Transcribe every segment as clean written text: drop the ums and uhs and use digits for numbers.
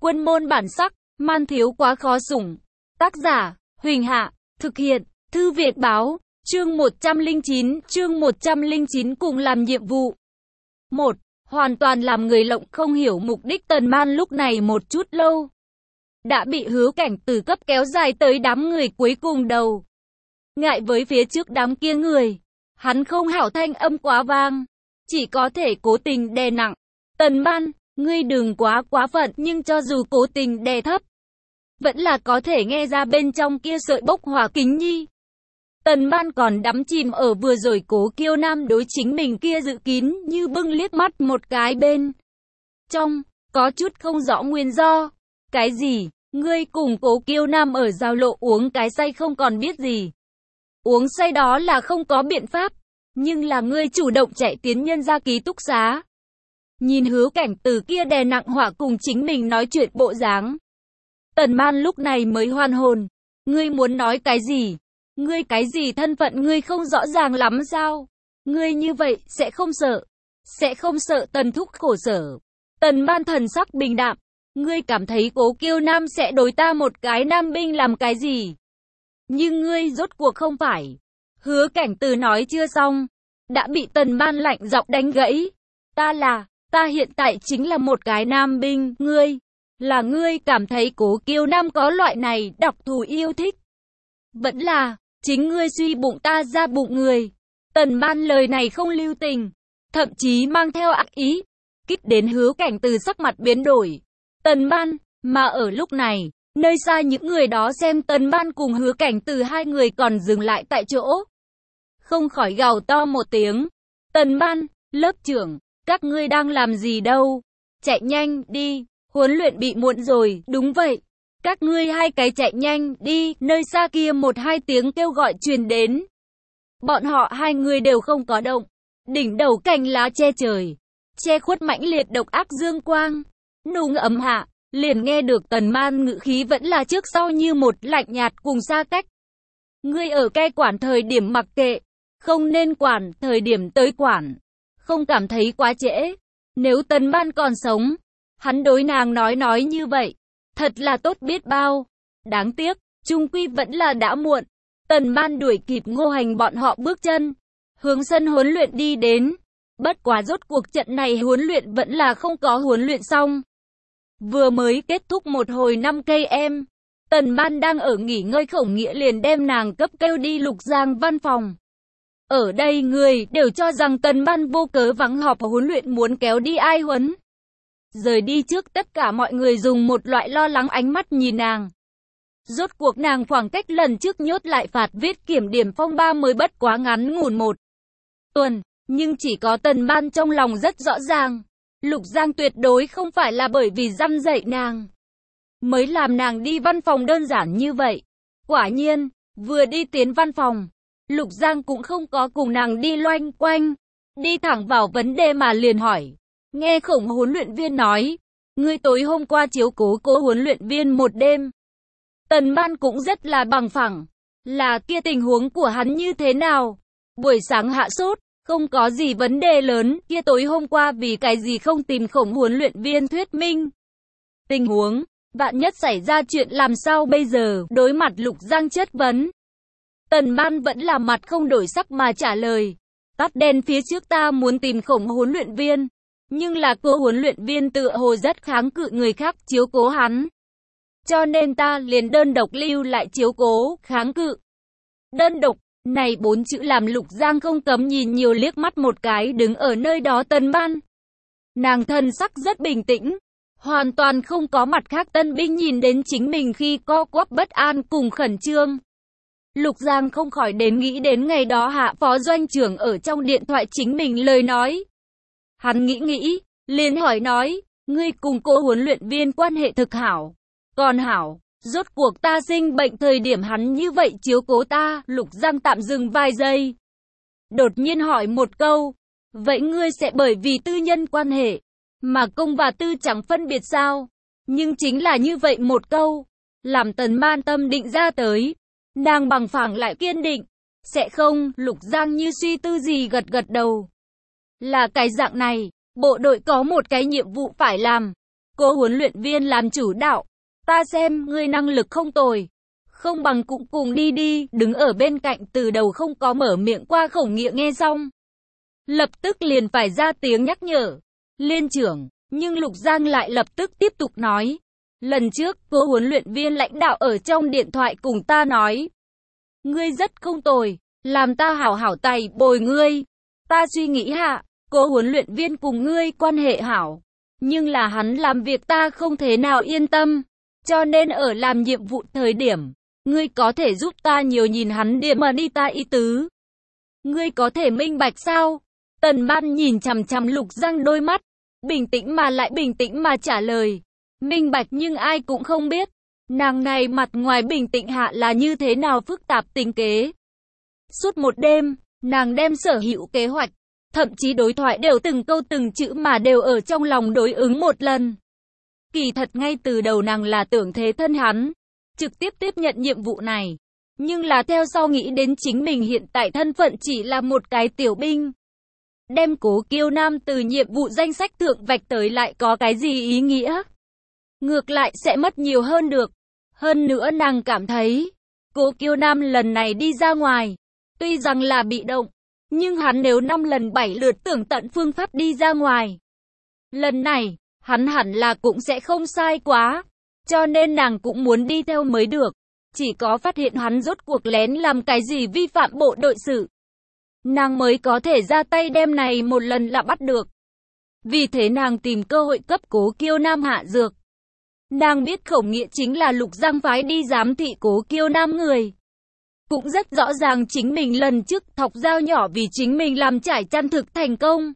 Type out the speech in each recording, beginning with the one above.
Quân môn bản sắc, man thiếu quá khó sủng. Tác giả, Huỳnh Hạ, thực hiện, Thư Viện Báo, chương 109 cùng làm nhiệm vụ. 1. Hoàn toàn làm người Lộng không hiểu mục đích Tần Man lúc này một chút lâu. Đã bị Hứa Cảnh Từ cấp kéo dài tới đám người cuối cùng đầu. Ngại với phía trước đám kia người, hắn không hảo thanh âm quá vang, chỉ có thể cố tình đè nặng. Tần Man, ngươi đừng quá phận, nhưng cho dù cố tình đè thấp, vẫn là có thể nghe ra bên trong kia sợi bốc hỏa kính nhi. Tần Man còn đắm chìm ở vừa rồi Cố Kiêu Nam đối chính mình kia dự kín như bưng liếc mắt một cái bên trong, có chút không rõ nguyên do. Cái gì? Ngươi cùng Cố Kiêu Nam ở giao lộ uống cái say không còn biết gì. Uống say đó là không có biện pháp, nhưng là ngươi chủ động chạy tiến nhân ra ký túc xá. Nhìn Hứa Cảnh Từ kia đè nặng hỏa cùng chính mình nói chuyện bộ dáng, Tần Man lúc này mới hoàn hồn. Ngươi muốn nói cái gì? Ngươi cái gì thân phận ngươi không rõ ràng lắm sao? Ngươi như vậy sẽ không sợ Tần thúc khổ sở. Tần Man thần sắc bình đạm. Ngươi cảm thấy Cố Kiêu Nam sẽ đối ta một cái nam binh làm cái gì? Nhưng ngươi rốt cuộc không phải. Hứa Cảnh Từ nói chưa xong, đã bị Tần Man lạnh giọng đánh gãy. Ta hiện tại chính là một cái nam binh, ngươi cảm thấy Cố Kiêu Nam có loại này đặc thù yêu thích. Vẫn là, chính ngươi suy bụng ta ra bụng người. Tần Man lời này không lưu tình, thậm chí mang theo ác ý, kích đến Hứa Cảnh Từ sắc mặt biến đổi. Tần Man, mà ở lúc này, nơi xa những người đó xem Tần Man cùng Hứa Cảnh Từ hai người còn dừng lại tại chỗ. Không khỏi gào to một tiếng. Tần Man, lớp trưởng, các ngươi đang làm gì đâu? Chạy nhanh đi, huấn luyện bị muộn rồi. Đúng vậy, các ngươi hai cái chạy nhanh đi. Nơi xa kia một hai tiếng kêu gọi truyền đến. Bọn họ hai người đều không có động. Đỉnh đầu cành lá che trời, che khuất mãnh liệt độc ác dương quang. Nung ấm hạ, liền nghe được Tần Man ngữ khí vẫn là trước sau như một, lạnh nhạt cùng xa cách. Ngươi ở cai quản thời điểm mặc kệ, không nên quản thời điểm tới quản. Không cảm thấy quá trễ. Nếu Tần Man còn sống, hắn đối nàng nói như vậy, thật là tốt biết bao. Đáng tiếc, chung quy vẫn là đã muộn. Tần Man đuổi kịp Ngô Hành bọn họ bước chân, hướng sân huấn luyện đi đến. Bất quá rốt cuộc trận này huấn luyện vẫn là không có huấn luyện xong. Vừa mới kết thúc một hồi 5 cây em, Tần Man đang ở nghỉ ngơi, Khổng Nghĩa liền đem nàng cấp kêu đi Lục Giang văn phòng. Ở đây người đều cho rằng Tần Man vô cớ vắng họp huấn luyện muốn kéo đi ai huấn. Rời đi trước, tất cả mọi người dùng một loại lo lắng ánh mắt nhìn nàng. Rốt cuộc nàng khoảng cách lần trước nhốt lại phạt viết kiểm điểm phong ba mới bất quá ngắn ngủn một tuần, nhưng chỉ có Tần Man trong lòng rất rõ ràng. Lục Giang tuyệt đối không phải là bởi vì răn dạy nàng mới làm nàng đi văn phòng đơn giản như vậy. Quả nhiên, vừa đi tiến văn phòng, Lục Giang cũng không có cùng nàng đi loanh quanh, đi thẳng vào vấn đề mà liền hỏi. Nghe Khổng huấn luyện viên nói, ngươi tối hôm qua chiếu cố cô huấn luyện viên một đêm. Tần Man cũng rất là bằng phẳng. Là kia tình huống của hắn như thế nào? Buổi sáng hạ sốt, không có gì vấn đề lớn, kia tối hôm qua vì cái gì không tìm Khổng huấn luyện viên thuyết minh tình huống, vạn nhất xảy ra chuyện làm sao bây giờ? Đối mặt Lục Giang chất vấn, Tần Man vẫn là mặt không đổi sắc mà trả lời. Tắt đèn, phía trước ta muốn tìm Khổng huấn luyện viên, nhưng là cô huấn luyện viên tựa hồ rất kháng cự người khác chiếu cố hắn, cho nên ta liền đơn độc lưu lại chiếu cố. Kháng cự, đơn độc, này 4 chữ làm Lục Giang không cấm nhìn nhiều liếc mắt một cái đứng ở nơi đó Tần Man. Nàng thân sắc rất bình tĩnh, hoàn toàn không có mặt khác tân binh nhìn đến chính mình khi co quắp bất an cùng khẩn trương. Lục Giang không khỏi nghĩ đến ngày đó Hạ phó doanh trưởng ở trong điện thoại chính mình lời nói. Hắn nghĩ, liền hỏi nói, ngươi cùng cô huấn luyện viên quan hệ thực hảo. Còn hảo, rốt cuộc ta sinh bệnh thời điểm hắn như vậy chiếu cố ta. Lục Giang tạm dừng vài giây, đột nhiên hỏi một câu, vậy ngươi sẽ bởi vì tư nhân quan hệ mà công và tư chẳng phân biệt sao? Nhưng chính là như vậy một câu, làm Tần Man tâm định ra tới. Nàng bằng phẳng lại kiên định. Sẽ không. Lục Giang như suy tư gì gật đầu. Là cái dạng này, bộ đội có một cái nhiệm vụ phải làm. Cô huấn luyện viên làm chủ đạo. Ta xem ngươi năng lực không tồi. Không bằng cũng cùng đi đi, đứng ở bên cạnh từ đầu không có mở miệng qua Khổng Nghĩa nghe xong. Lập tức liền phải ra tiếng nhắc nhở. Liên trưởng, nhưng Lục Giang lại lập tức tiếp tục nói. Lần trước, cô huấn luyện viên lãnh đạo ở trong điện thoại cùng ta nói. Ngươi rất không tồi, làm ta hảo hảo tày bồi ngươi. Ta suy nghĩ hạ, cô huấn luyện viên cùng ngươi quan hệ hảo. Nhưng là hắn làm việc ta không thế nào yên tâm. Cho nên ở làm nhiệm vụ thời điểm, ngươi có thể giúp ta nhiều nhìn hắn điểm mà đi ta ý tứ. Ngươi có thể minh bạch sao? Tần Ban nhìn chằm chằm Lục Giang đôi mắt, bình tĩnh mà lại bình tĩnh mà trả lời. Minh bạch nhưng ai cũng không biết, nàng này mặt ngoài bình tĩnh hạ là như thế nào phức tạp tính kế. Suốt một đêm, nàng đem sở hữu kế hoạch, thậm chí đối thoại đều từng câu từng chữ mà đều ở trong lòng đối ứng một lần. Kỳ thật ngay từ đầu nàng là tưởng thế thân hắn, trực tiếp tiếp nhận nhiệm vụ này. Nhưng là theo sau nghĩ đến chính mình hiện tại thân phận chỉ là một cái tiểu binh. Đem Cố Kiêu Nam từ nhiệm vụ danh sách thượng vạch tới lại có cái gì ý nghĩa? Ngược lại sẽ mất nhiều hơn được. Hơn nữa nàng cảm thấy, Cố Kiêu Nam lần này đi ra ngoài, tuy rằng là bị động, nhưng hắn nếu 5 lần 7 lượt tưởng tận phương pháp đi ra ngoài. Lần này, hắn hẳn là cũng sẽ không sai quá, cho nên nàng cũng muốn đi theo mới được. Chỉ có phát hiện hắn rốt cuộc lén làm cái gì vi phạm bộ đội sự, nàng mới có thể ra tay đem này một lần là bắt được. Vì thế nàng tìm cơ hội cấp Cố Kiêu Nam hạ dược. Nàng biết Khổng Nghĩa chính là Lục Giang phái đi giám thị Cố Kiêu Nam người. Cũng rất rõ ràng chính mình lần trước thọc dao nhỏ vì chính mình làm trải chăn thực thành công.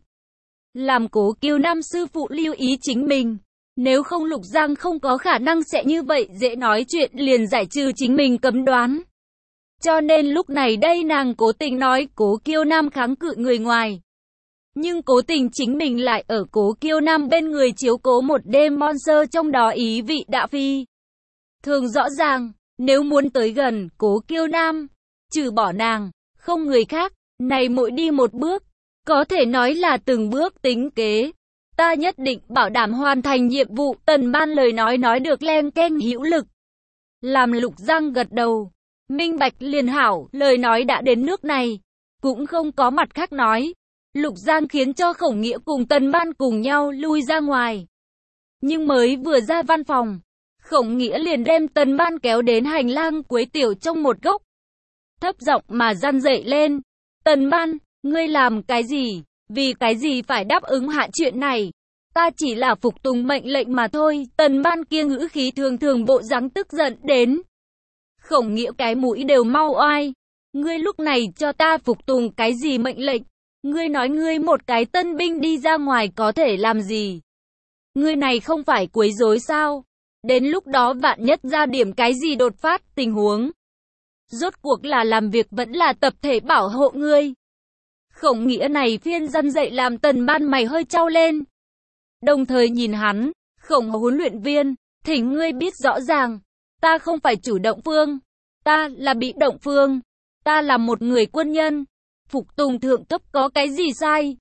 Làm Cố Kiêu Nam sư phụ lưu ý chính mình. Nếu không Lục Giang không có khả năng sẽ như vậy dễ nói chuyện liền giải trừ chính mình cấm đoán. Cho nên lúc này đây nàng cố tình nói Cố Kiêu Nam kháng cự người ngoài. Nhưng cố tình chính mình lại ở Cố Kiêu Nam bên người chiếu cố một đêm monster trong đó ý vị đã phi. Thường rõ ràng, nếu muốn tới gần Cố Kiêu Nam, trừ bỏ nàng, không người khác, này mỗi đi một bước, có thể nói là từng bước tính kế. Ta nhất định bảo đảm hoàn thành nhiệm vụ. Tần Ban lời nói được len keng hữu lực. Làm Lục Giang gật đầu. Minh bạch liền hảo, lời nói đã đến nước này. Cũng không có mặt khác nói. Lục Giang khiến cho Khổng Nghĩa cùng Tần Ban cùng nhau lui ra ngoài. Nhưng mới vừa ra văn phòng, Khổng Nghĩa liền đem Tần Ban kéo đến hành lang cuối tiểu trong một góc. Thấp giọng mà răn dậy lên. Tần Ban, ngươi làm cái gì? Vì cái gì phải đáp ứng hạ chuyện này? Ta chỉ là phục tùng mệnh lệnh mà thôi. Tần Ban kia ngữ khí thường thường bộ dáng tức giận đến. Khổng Nghĩa cái mũi đều mau oai. Ngươi lúc này cho ta phục tùng cái gì mệnh lệnh? Ngươi nói ngươi một cái tân binh đi ra ngoài có thể làm gì? Ngươi này không phải quấy rối sao? Đến lúc đó vạn nhất ra điểm cái gì đột phát tình huống. Rốt cuộc là làm việc vẫn là tập thể bảo hộ ngươi. Khổng Nghĩa này phiên răn dậy làm Tần Ban mày hơi trao lên. Đồng thời nhìn hắn, Khổng huấn luyện viên, thỉnh ngươi biết rõ ràng, ta không phải chủ động phương, ta là bị động phương, ta là một người quân nhân, phục tùng thượng cấp có cái gì sai,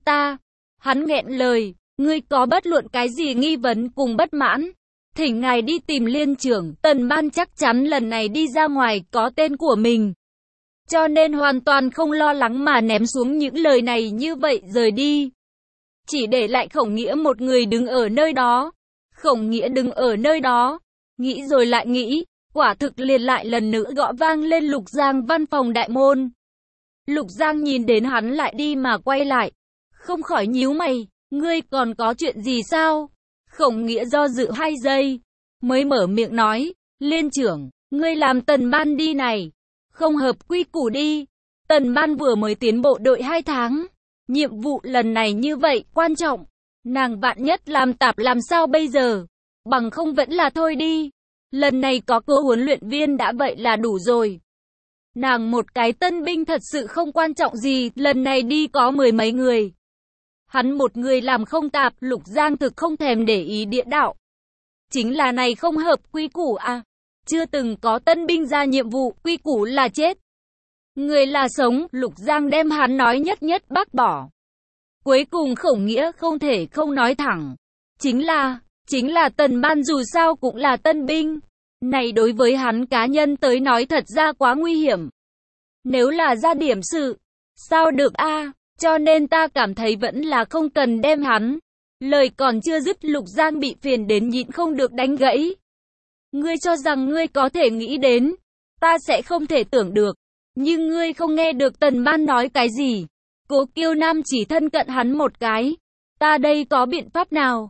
hắn nghẹn lời, ngươi có bất luận cái gì nghi vấn cùng bất mãn, thỉnh ngài đi tìm liên trưởng. Tần Ban chắc chắn lần này đi ra ngoài có tên của mình. Cho nên hoàn toàn không lo lắng mà ném xuống những lời này như vậy rời đi. Chỉ để lại Khổng Nghĩa một người đứng ở nơi đó. Khổng Nghĩa đứng ở nơi đó, nghĩ rồi lại nghĩ, quả thực liền lại lần nữa gõ vang lên Lục Giang văn phòng đại môn. Lục Giang nhìn đến hắn lại đi mà quay lại, không khỏi nhíu mày, ngươi còn có chuyện gì sao? Khổng Nghĩa do dự 2 giây, mới mở miệng nói, liên trưởng, ngươi làm Tần Ban đi này. Không hợp quy củ đi. Tần Ban vừa mới tiến bộ đội 2 tháng. Nhiệm vụ lần này như vậy quan trọng. Nàng vạn nhất làm tạp làm sao bây giờ? Bằng không vẫn là thôi đi. Lần này có cô huấn luyện viên đã vậy là đủ rồi. Nàng một cái tân binh thật sự không quan trọng gì. Lần này đi có 10 mấy người. Hắn một người làm không tạp. Lục Giang thực không thèm để ý địa đạo. Chính là này không hợp quy củ à? Chưa từng có tân binh ra nhiệm vụ, quy củ là chết. Người là sống, Lục Giang đem hắn nói nhất nhất bác bỏ. Cuối cùng Khổng Nghĩa không thể không nói thẳng. Chính là, chính là Tần Ban dù sao cũng là tân binh. Này đối với hắn cá nhân tới nói thật ra quá nguy hiểm. Nếu là ra điểm sự, sao được a? Cho nên ta cảm thấy vẫn là không cần đem hắn. Lời còn chưa dứt, Lục Giang bị phiền đến nhịn không được đánh gãy. Ngươi cho rằng ngươi có thể nghĩ đến, ta sẽ không thể tưởng được. Nhưng ngươi không nghe được Tần Ban nói cái gì. Cố Kiêu Nam chỉ thân cận hắn một cái. Ta đây có biện pháp nào?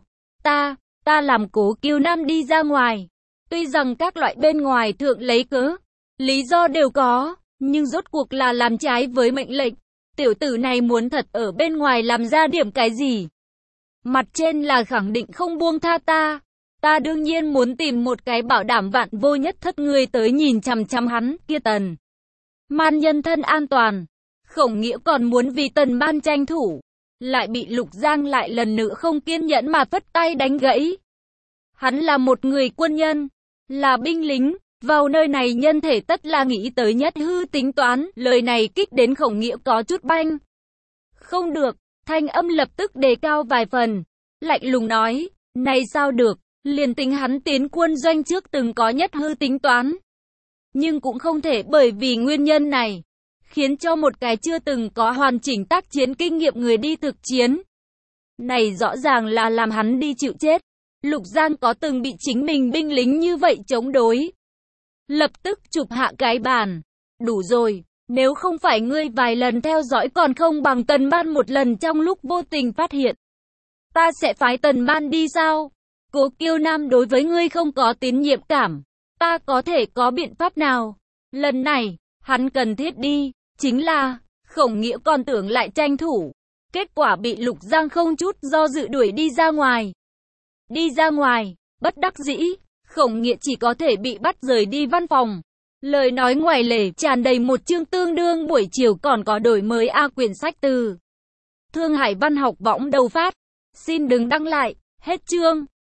Ta làm Cố Kiêu Nam đi ra ngoài. Tuy rằng các loại bên ngoài thượng lấy cớ, lý do đều có, nhưng rốt cuộc là làm trái với mệnh lệnh. Tiểu tử này muốn thật ở bên ngoài làm ra điểm cái gì. Mặt trên là khẳng định không buông tha ta. Ta đương nhiên muốn tìm một cái bảo đảm vạn vô nhất thất người tới nhìn chằm chằm hắn, kia Tần Man nhân thân an toàn. Khổng Nghĩa còn muốn vì Tần Man tranh thủ, lại bị Lục Giang lại lần nữa không kiên nhẫn mà phất tay đánh gãy. Hắn là một người quân nhân, là binh lính, vào nơi này nhân thể tất là nghĩ tới nhất hư tính toán, lời này kích đến Khổng Nghĩa có chút banh. Không được, thanh âm lập tức đề cao vài phần, lạnh lùng nói, này sao được, liền tính hắn tiến quân doanh trước từng có nhất hư tính toán. Nhưng cũng không thể bởi vì nguyên nhân này, khiến cho một cái chưa từng có hoàn chỉnh tác chiến kinh nghiệm người đi thực chiến. Này rõ ràng là làm hắn đi chịu chết. Lục Giang có từng bị chính mình binh lính như vậy chống đối. Lập tức chụp hạ cái bàn. Đủ rồi, nếu không phải ngươi vài lần theo dõi còn không bằng Tần Man một lần trong lúc vô tình phát hiện. Ta sẽ phái Tần Man đi sao? Cố Kiêu Nam đối với ngươi không có tín nhiệm cảm. Ta có thể có biện pháp nào? Lần này, hắn cần thiết đi, chính là, Khổng Nghĩa còn tưởng lại tranh thủ. Kết quả bị Lục Giang không chút do dự đuổi đi ra ngoài. Đi ra ngoài, bất đắc dĩ, Khổng Nghĩa chỉ có thể bị bắt rời đi văn phòng. Lời nói ngoài lề tràn đầy một chương tương đương buổi chiều còn có đổi mới quyển sách từ Thương Hải Văn học võng đầu phát. Xin đừng đăng lại, hết chương.